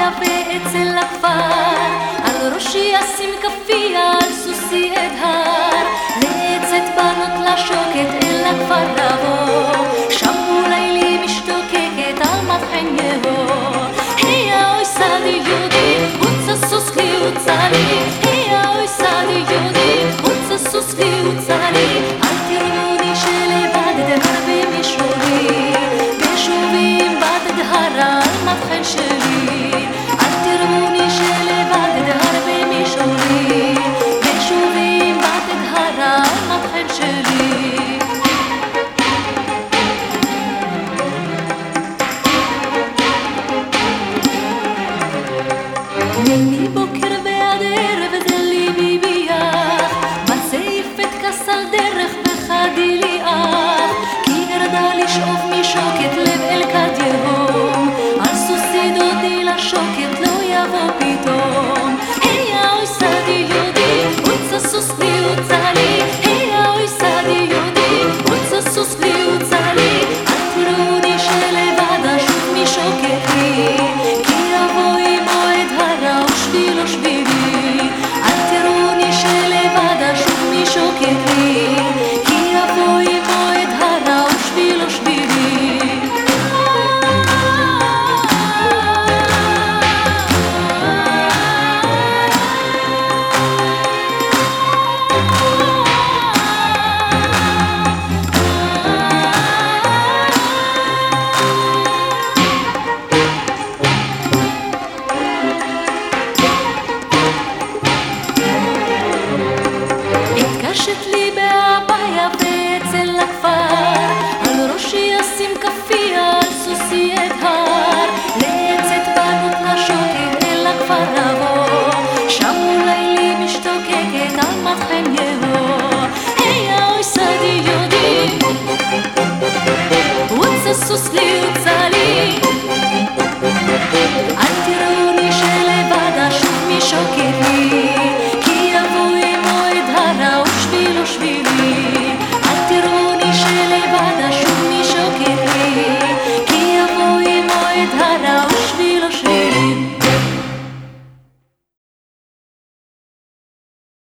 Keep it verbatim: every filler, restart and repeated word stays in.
יפה אצל הכפר, על ראשי אשים כפיה, על סוסי אדהר, לצאת בנות לשוקת אל הכפר לבוא, שם אולי לי משתוקקת על מטחן יהוא. היה אוי סדי יהודי, הוצא סוס לי הוצא לי, היה אוי סדי יהודי, הוצא סוס לי הוצא לי, אל תראוני שלבד דהר במישורי, בשובים בד דהרה על מטחן שלי, אל תראוני שלבד דהר במישורי, בשובים בד דהרה על מטחן שלי. מבוקר ועד ערב זה ליבי ביח, בצעיפת כסל דרך וחדי לי אח, כי ירדה לשאוף משוקת לב אל כד יהום, על סוסי דודי לשוקת לא יבוא פתאום. היה אוי סדי יהודי, הוצא סוס לי הוצא לי, היה אוי סדי יהודי, הוצא סוס לי הוצא לי, אל תראוני שלבד אשוב משוקת לי, כי יבוא עמו אדהרה ושביל ושבילי, אל תראוני שלבד אשוב משוקת לי, כי יבוא עמו אדהרה ושביל ושבילי. התקשת לי בהבעיה ואצל הכפר, על ראשי אשים כפיה, על סוסי אדהר, לצאת בנות לשוקת אל הכפר לבוא, שם אולי לי משתוקקת על מטחן יהוא. היה אוי סדי יהודי, הוצא סוס לי הוצא לי, אל תראוני שלבד אשוב משוקת לי, כי יבוא עמו אדהרה ושביל ושבילי.